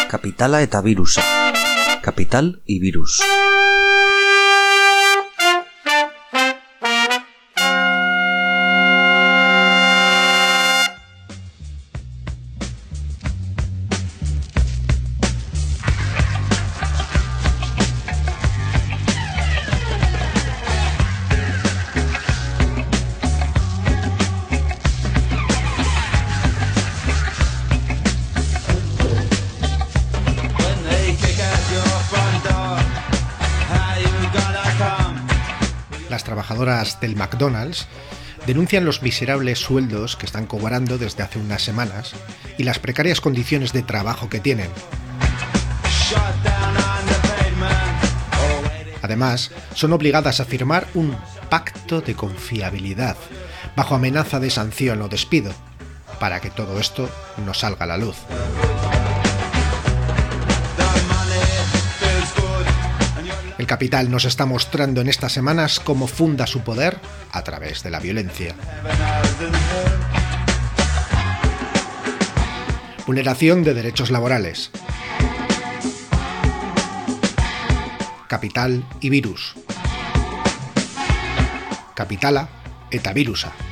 Kapitala eta birusa. Kapital y virus. Las trabajadoras del McDonald's denuncian los miserables sueldos que están cobrando desde hace unas semanas y las precarias condiciones de trabajo que tienen. Además, son obligadas a firmar un pacto de confiabilidad bajo amenaza de sanción o despido para que todo esto no salga a la luz. El capital nos está mostrando en estas semanas cómo funda su poder a través de la violencia. Vulneración de derechos laborales. Kapital y virus. Kapitala eta birusa.